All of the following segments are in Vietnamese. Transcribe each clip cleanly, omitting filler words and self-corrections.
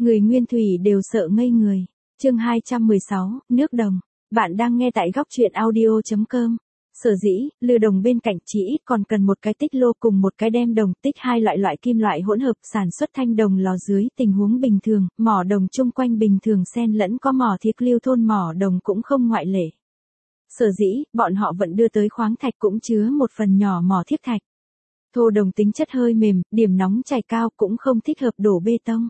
Người Nguyên Thủy đều sợ ngây người. Chương 216, nước đồng. Bạn đang nghe tại góc truyện audio.com. Sở dĩ, lư đồng bên cạnh chỉ ít còn cần một cái tích lô cùng một cái đem đồng, tích hai loại kim loại hỗn hợp sản xuất thanh đồng lò dưới tình huống bình thường, mỏ đồng chung quanh bình thường xen lẫn có mỏ thiếc lưu thôn mỏ đồng cũng không ngoại lệ. Sở dĩ, bọn họ vẫn đưa tới khoáng thạch cũng chứa một phần nhỏ mỏ thiếc thạch. Thô đồng tính chất hơi mềm, điểm nóng chảy cao cũng không thích hợp đổ bê tông.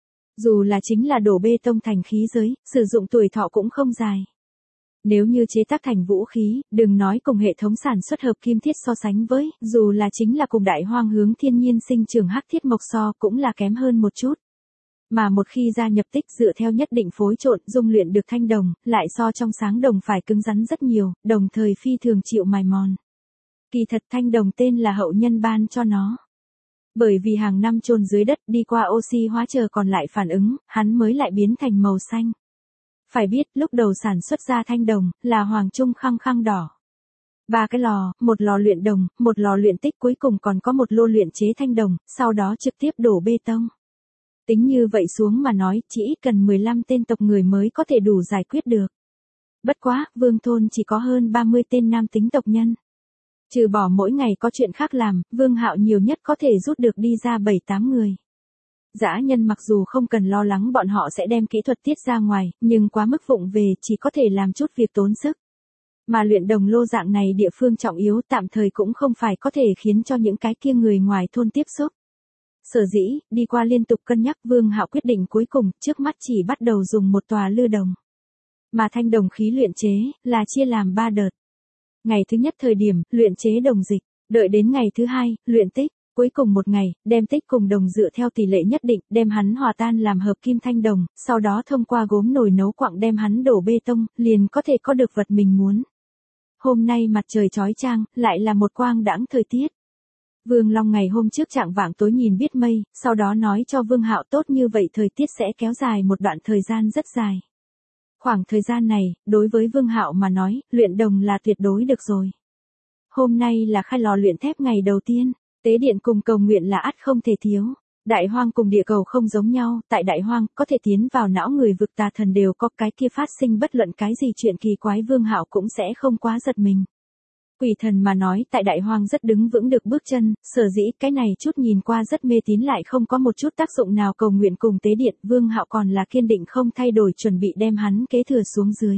Dù là chính là đổ bê tông thành khí giới, sử dụng tuổi thọ cũng không dài. Nếu như chế tác thành vũ khí, đừng nói cùng hệ thống sản xuất hợp kim thiết so sánh với, dù là chính là cùng đại hoang hướng thiên nhiên sinh trường hắc thiết mộc so cũng là kém hơn một chút. Mà một khi gia nhập tích dựa theo nhất định phối trộn dung luyện được thanh đồng, lại so trong sáng đồng phải cứng rắn rất nhiều, đồng thời phi thường chịu mài mòn. Kỳ thật thanh đồng tên là hậu nhân ban cho nó. Bởi vì hàng năm chôn dưới đất đi qua oxy hóa chờ còn lại phản ứng, hắn mới lại biến thành màu xanh. Phải biết lúc đầu sản xuất ra thanh đồng là hoàng trung khăng đỏ. 3 cái lò, một lò luyện đồng, một lò luyện tích cuối cùng còn có một lô luyện chế thanh đồng, sau đó trực tiếp đổ bê tông. Tính như vậy xuống mà nói chỉ ít cần 15 tên tộc người mới có thể đủ giải quyết được. Bất quá, vương thôn chỉ có hơn 30 tên nam tính tộc nhân. Trừ bỏ mỗi ngày có chuyện khác làm, Vương Hạo nhiều nhất có thể rút được đi ra 7-8 người. Dã nhân mặc dù không cần lo lắng bọn họ sẽ đem kỹ thuật tiết ra ngoài, nhưng quá mức vụng về chỉ có thể làm chút việc tốn sức. Mà luyện đồng lô dạng này địa phương trọng yếu tạm thời cũng không phải có thể khiến cho những cái kia người ngoài thôn tiếp xúc. Sở dĩ, đi qua liên tục cân nhắc Vương Hạo quyết định cuối cùng, trước mắt chỉ bắt đầu dùng một tòa lư đồng. Mà thanh đồng khí luyện chế, là chia làm 3 đợt. Ngày thứ nhất thời điểm, luyện chế đồng dịch, đợi đến ngày thứ hai, luyện tích, cuối cùng một ngày, đem tích cùng đồng dựa theo tỷ lệ nhất định, đem hắn hòa tan làm hợp kim thanh đồng, sau đó thông qua gốm nồi nấu quặng đem hắn đổ bê tông, liền có thể có được vật mình muốn. Hôm nay mặt trời chói chang, lại là một quang đãng thời tiết. Vương Long ngày hôm trước chạng vạng tối nhìn biết mây, sau đó nói cho Vương Hạo tốt như vậy thời tiết sẽ kéo dài một đoạn thời gian rất dài. Khoảng thời gian này, đối với Vương Hạo mà nói, luyện đồng là tuyệt đối được rồi. Hôm nay là khai lò luyện thép ngày đầu tiên, tế điện cùng cầu nguyện là ắt không thể thiếu. Đại hoang cùng địa cầu không giống nhau, tại đại hoang, có thể tiến vào não người vực tà thần đều có cái kia phát sinh bất luận cái gì chuyện kỳ quái Vương Hạo cũng sẽ không quá giật mình. Quỷ thần mà nói tại đại hoang rất đứng vững được bước chân, sở dĩ cái này chút nhìn qua rất mê tín lại không có một chút tác dụng nào cầu nguyện cùng tế điện, Vương Hạo còn là kiên định không thay đổi chuẩn bị đem hắn kế thừa xuống dưới.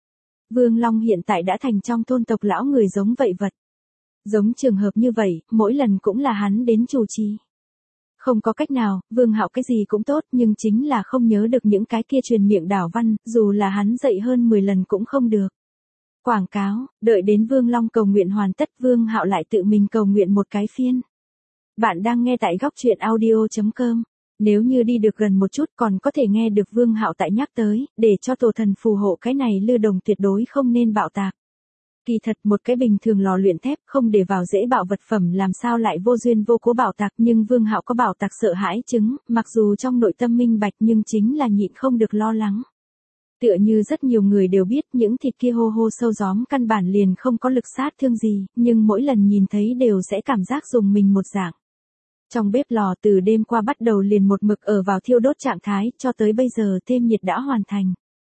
Vương Long hiện tại đã thành trong thôn tộc lão người giống vậy vật. Giống trường hợp như vậy, mỗi lần cũng là hắn đến chủ trì. Không có cách nào, Vương Hạo cái gì cũng tốt nhưng chính là không nhớ được những cái kia truyền miệng đảo văn, dù là hắn dạy hơn 10 lần cũng không được. Quảng cáo, đợi đến Vương Long cầu nguyện hoàn tất Vương Hạo lại tự mình cầu nguyện một cái phiên. Bạn đang nghe tại góc truyện audio.com. Nếu như đi được gần một chút còn có thể nghe được Vương Hạo tại nhắc tới, để cho tổ thần phù hộ cái này lư đồng tuyệt đối không nên bạo tạc. Kỳ thật một cái bình thường lò luyện thép không để vào dễ bạo vật phẩm làm sao lại vô duyên vô cố bạo tạc nhưng Vương Hạo có bạo tạc sợ hãi chứng, mặc dù trong nội tâm minh bạch nhưng chính là nhịn không được lo lắng. Tựa như rất nhiều người đều biết những thịt kia hô hô sâu gióm căn bản liền không có lực sát thương gì, nhưng mỗi lần nhìn thấy đều sẽ cảm giác dùng mình một dạng. Trong bếp lò từ đêm qua bắt đầu liền một mực ở vào thiêu đốt trạng thái, cho tới bây giờ thêm nhiệt đã hoàn thành.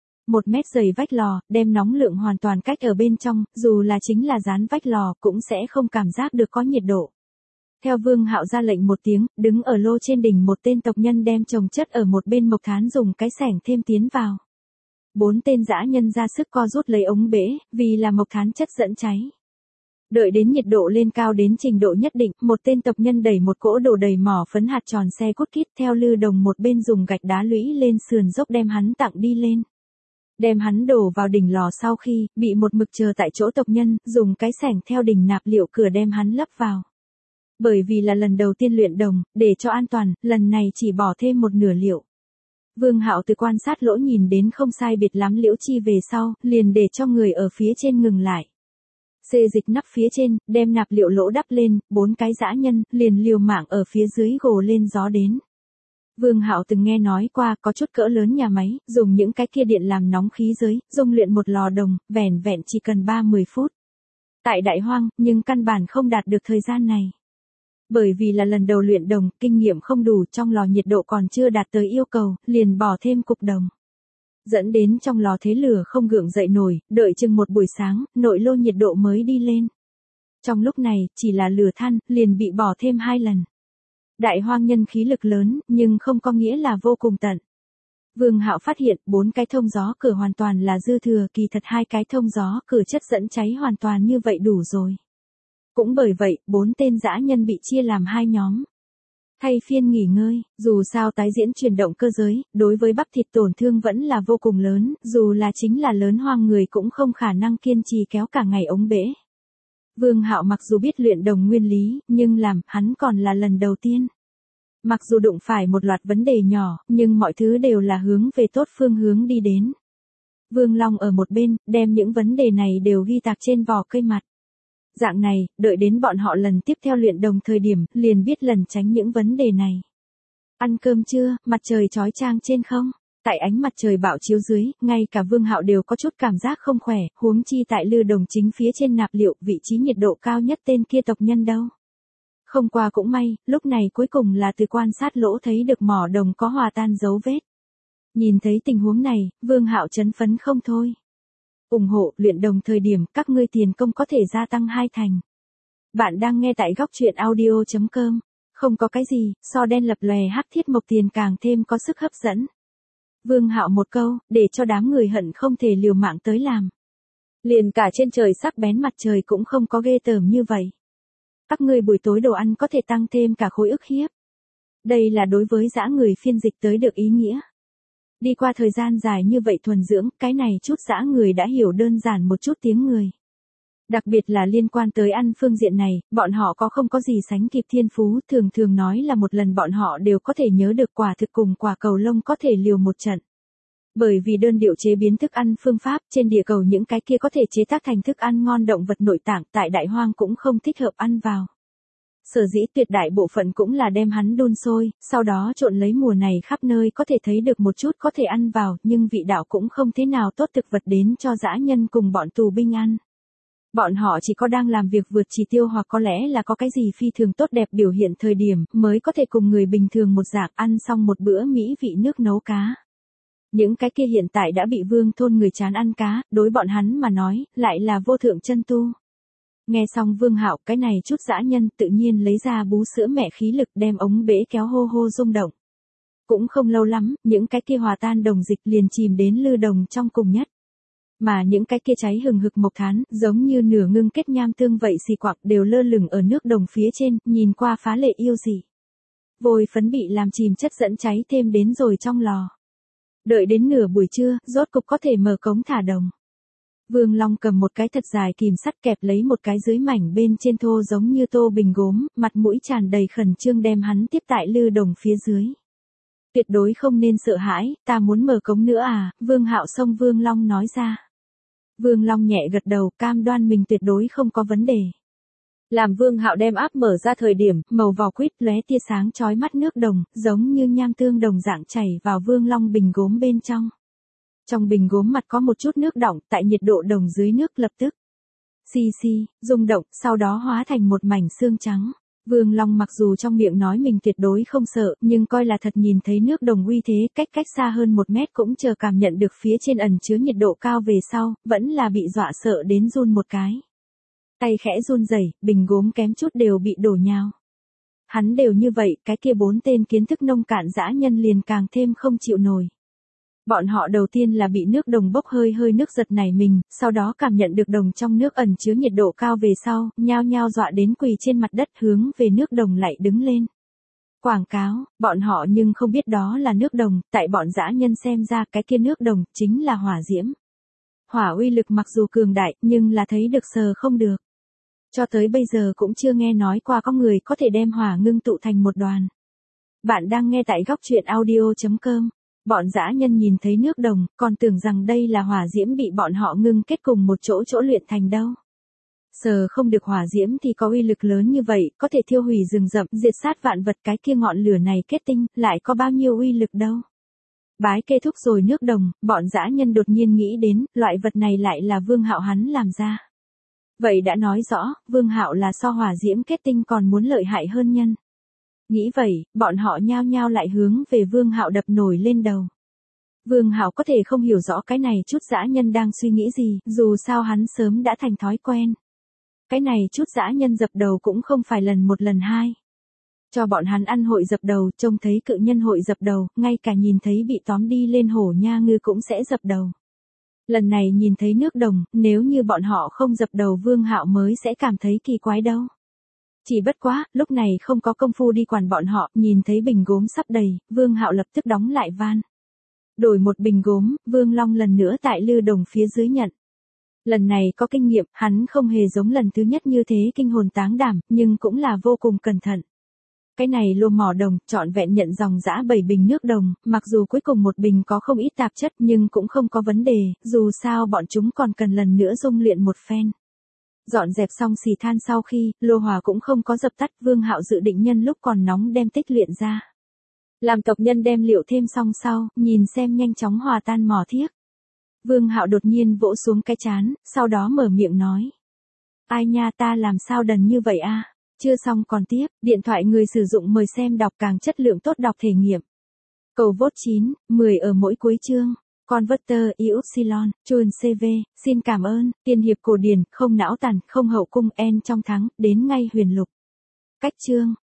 1 mét dày vách lò, đem nóng lượng hoàn toàn cách ở bên trong, dù là chính là dán vách lò cũng sẽ không cảm giác được có nhiệt độ. Theo Vương Hạo ra lệnh một tiếng, đứng ở lô trên đỉnh một tên tộc nhân đem chồng chất ở một bên mộc thán dùng cái xẻng thêm tiến vào. 4 tên dã nhân ra sức co rút lấy ống bể, vì là mộc thán chất dẫn cháy. Đợi đến nhiệt độ lên cao đến trình độ nhất định, một tên tộc nhân đẩy một cỗ đổ đầy mỏ phấn hạt tròn xe cút kít theo lư đồng một bên dùng gạch đá lũy lên sườn dốc đem hắn tặng đi lên. Đem hắn đổ vào đỉnh lò sau khi, bị một mực chờ tại chỗ tộc nhân, dùng cái xẻng theo đỉnh nạp liệu cửa đem hắn lấp vào. Bởi vì là lần đầu tiên luyện đồng, để cho an toàn, lần này chỉ bỏ thêm một nửa liệu. Vương Hạo từ quan sát lỗ nhìn đến không sai biệt lắm liễu chi về sau, liền để cho người ở phía trên ngừng lại. Xê dịch nắp phía trên, đem nạp liệu lỗ đắp lên, 4 cái dã nhân, liền liều mạng ở phía dưới gồ lên gió đến. Vương Hạo từng nghe nói qua có chút cỡ lớn nhà máy, dùng những cái kia điện làm nóng khí giới, dung luyện một lò đồng, vẻn vẹn chỉ cần 30 phút. Tại đại hoang, nhưng căn bản không đạt được thời gian này. Bởi vì là lần đầu luyện đồng, kinh nghiệm không đủ, trong lò nhiệt độ còn chưa đạt tới yêu cầu, liền bỏ thêm cục đồng. Dẫn đến trong lò thế lửa không gượng dậy nổi, đợi chừng một buổi sáng, nội lô nhiệt độ mới đi lên. Trong lúc này, chỉ là lửa than, liền bị bỏ thêm 2 lần. Đại hoang nhân khí lực lớn, nhưng không có nghĩa là vô cùng tận. Vương Hạo phát hiện 4 cái thông gió cửa hoàn toàn là dư thừa, kỳ thật 2 cái thông gió cửa chất dẫn cháy hoàn toàn như vậy đủ rồi. Cũng bởi vậy, 4 tên dã nhân bị chia làm 2 nhóm. Thay phiên nghỉ ngơi, dù sao tái diễn chuyển động cơ giới, đối với bắp thịt tổn thương vẫn là vô cùng lớn, dù là chính là lớn hoang người cũng không khả năng kiên trì kéo cả ngày ống bể. Vương Hạo mặc dù biết luyện đồng nguyên lý, nhưng làm, hắn còn là lần đầu tiên. Mặc dù đụng phải một loạt vấn đề nhỏ, nhưng mọi thứ đều là hướng về tốt phương hướng đi đến. Vương Long ở một bên, đem những vấn đề này đều ghi tạc trên vỏ cây mặt. Dạng này, đợi đến bọn họ lần tiếp theo luyện đồng thời điểm, liền biết lần tránh những vấn đề này. Ăn cơm chưa, mặt trời chói chang trên không? Tại ánh mặt trời bạo chiếu dưới, ngay cả Vương Hạo đều có chút cảm giác không khỏe, huống chi tại lư đồng chính phía trên nạp liệu, vị trí nhiệt độ cao nhất tên kia tộc nhân đâu. Không qua cũng may, lúc này cuối cùng là từ quan sát lỗ thấy được mỏ đồng có hòa tan dấu vết. Nhìn thấy tình huống này, Vương Hạo chấn phấn không thôi. Ủng hộ luyện đồng thời điểm các ngươi tiền công có thể gia tăng 2 thành. Bạn đang nghe tại góc truyện audio.com. Không có cái gì, so đen lập lòe hắc thiết mộc tiền càng thêm có sức hấp dẫn. Vương Hạo một câu, để cho đám người hận không thể liều mạng tới làm. Liền cả trên trời sắc bén mặt trời cũng không có ghê tởm như vậy. Các ngươi buổi tối đồ ăn có thể tăng thêm cả khối ức hiếp. Đây là đối với dã người phiên dịch tới được ý nghĩa. Đi qua thời gian dài như vậy thuần dưỡng, cái này chút dã người đã hiểu đơn giản một chút tiếng người. Đặc biệt là liên quan tới ăn phương diện này, bọn họ có không có gì sánh kịp thiên phú, thường nói là một lần bọn họ đều có thể nhớ được quả thực cùng quả cầu lông có thể liều một trận. Bởi vì đơn điệu chế biến thức ăn phương pháp trên địa cầu những cái kia có thể chế tác thành thức ăn ngon động vật nội tạng tại đại hoang cũng không thích hợp ăn vào. Sở dĩ tuyệt đại bộ phận cũng là đem hắn đun sôi, sau đó trộn lấy mùa này khắp nơi có thể thấy được một chút có thể ăn vào, nhưng vị đạo cũng không thế nào tốt thực vật đến cho dã nhân cùng bọn tù binh ăn. Bọn họ chỉ có đang làm việc vượt chỉ tiêu hoặc có lẽ là có cái gì phi thường tốt đẹp biểu hiện thời điểm mới có thể cùng người bình thường một dạng ăn xong một bữa mỹ vị nước nấu cá. Những cái kia hiện tại đã bị vương thôn người chán ăn cá, đối bọn hắn mà nói, lại là vô thượng chân tu. Nghe xong Vương Hạo cái này chút dã nhân tự nhiên lấy ra bú sữa mẹ khí lực đem ống bể kéo hô hô rung động. Cũng không lâu lắm, những cái kia hòa tan đồng dịch liền chìm đến lư đồng trong cùng nhất. Mà những cái kia cháy hừng hực mộc thán, giống như nửa ngưng kết nham tương vậy xì quặc đều lơ lửng ở nước đồng phía trên, nhìn qua phá lệ yêu dị. Vôi phấn bị làm chìm chất dẫn cháy thêm đến rồi trong lò. Đợi đến nửa buổi trưa, rốt cục có thể mở cống thả đồng. Vương Long cầm một cái thật dài kìm sắt kẹp lấy một cái dưới mảnh bên trên thô giống như tô bình gốm, mặt mũi tràn đầy khẩn trương đem hắn tiếp tại lư đồng phía dưới. Tuyệt đối không nên sợ hãi, ta muốn mở cống nữa à, Vương Hạo xông Vương Long nói ra. Vương Long nhẹ gật đầu, cam đoan mình tuyệt đối không có vấn đề. Làm Vương Hạo đem áp mở ra thời điểm, màu vỏ quýt lóe tia sáng chói mắt nước đồng, giống như nham tương đồng dạng chảy vào Vương Long bình gốm bên trong. Trong bình gốm mặt có một chút nước đọng, tại nhiệt độ đồng dưới nước lập tức xì xì, rung động, sau đó hóa thành một mảnh xương trắng. Vương Long mặc dù trong miệng nói mình tuyệt đối không sợ, nhưng coi là thật nhìn thấy nước đồng uy thế, cách xa hơn 1 mét cũng chờ cảm nhận được phía trên ẩn chứa nhiệt độ cao về sau, vẫn là bị dọa sợ đến run một cái. Tay khẽ run rẩy, bình gốm kém chút đều bị đổ nhào. Hắn đều như vậy, cái kia 4 tên kiến thức nông cạn dã nhân liền càng thêm không chịu nổi. Bọn họ đầu tiên là bị nước đồng bốc hơi nước giật nảy mình, sau đó cảm nhận được đồng trong nước ẩn chứa nhiệt độ cao về sau, nhao nhao dọa đến quỳ trên mặt đất hướng về nước đồng lại đứng lên. Quảng cáo, bọn họ nhưng không biết đó là nước đồng, tại bọn dã nhân xem ra cái kia nước đồng chính là hỏa diễm. Hỏa uy lực mặc dù cường đại, nhưng là thấy được sờ không được. Cho tới bây giờ cũng chưa nghe nói qua có người có thể đem hỏa ngưng tụ thành một đoàn. Bạn đang nghe tại góc truyện audio.com. Bọn dã nhân nhìn thấy nước đồng, còn tưởng rằng đây là hỏa diễm bị bọn họ ngưng kết cùng một chỗ luyện thành đâu. Sờ không được hỏa diễm thì có uy lực lớn như vậy, có thể thiêu hủy rừng rậm, diệt sát vạn vật, cái kia ngọn lửa này kết tinh, lại có bao nhiêu uy lực đâu. Bái kết thúc rồi nước đồng, bọn dã nhân đột nhiên nghĩ đến, loại vật này lại là Vương Hạo hắn làm ra. Vậy đã nói rõ, Vương Hạo là so hỏa diễm kết tinh còn muốn lợi hại hơn nhân. Nghĩ vậy, bọn họ nhao nhao lại hướng về Vương Hạo đập nổi lên đầu. Vương Hạo có thể không hiểu rõ cái này chút dã nhân đang suy nghĩ gì, dù sao hắn sớm đã thành thói quen. Cái này chút dã nhân dập đầu cũng không phải lần một lần hai. Cho bọn hắn ăn hội dập đầu, trông thấy cự nhân hội dập đầu, ngay cả nhìn thấy bị tóm đi lên hổ nha ngư cũng sẽ dập đầu. Lần này nhìn thấy nước đồng, nếu như bọn họ không dập đầu Vương Hạo mới sẽ cảm thấy kỳ quái đâu. Chỉ bất quá, lúc này không có công phu đi quản bọn họ, nhìn thấy bình gốm sắp đầy, Vương Hạo lập tức đóng lại van. Đổi một bình gốm, Vương Long lần nữa tại lư đồng phía dưới nhận. Lần này có kinh nghiệm, hắn không hề giống lần thứ nhất như thế kinh hồn táng đảm, nhưng cũng là vô cùng cẩn thận. Cái này lô mỏ đồng, trọn vẹn nhận dòng dã 7 bình nước đồng, mặc dù cuối cùng một bình có không ít tạp chất nhưng cũng không có vấn đề, dù sao bọn chúng còn cần lần nữa dung luyện một phen. Dọn dẹp xong xì than sau khi, lô hỏa cũng không có dập tắt, Vương Hạo dự định nhân lúc còn nóng đem tích luyện ra. Làm tộc nhân đem liệu thêm xong sau, nhìn xem nhanh chóng hòa tan mỏ thiếc. Vương Hạo đột nhiên vỗ xuống cái chán, sau đó mở miệng nói. Ai nha, ta làm sao đần như vậy a? Chưa xong còn tiếp, điện thoại người sử dụng mời xem đọc càng chất lượng tốt đọc thể nghiệm. Cầu vote 9, 10 ở mỗi cuối chương. Converter Ypsilon, Chuồn CV, xin cảm ơn, tiên hiệp cổ điển, không não tàn, không hậu cung en trong thắng, đến ngay huyền lục. Cách chương.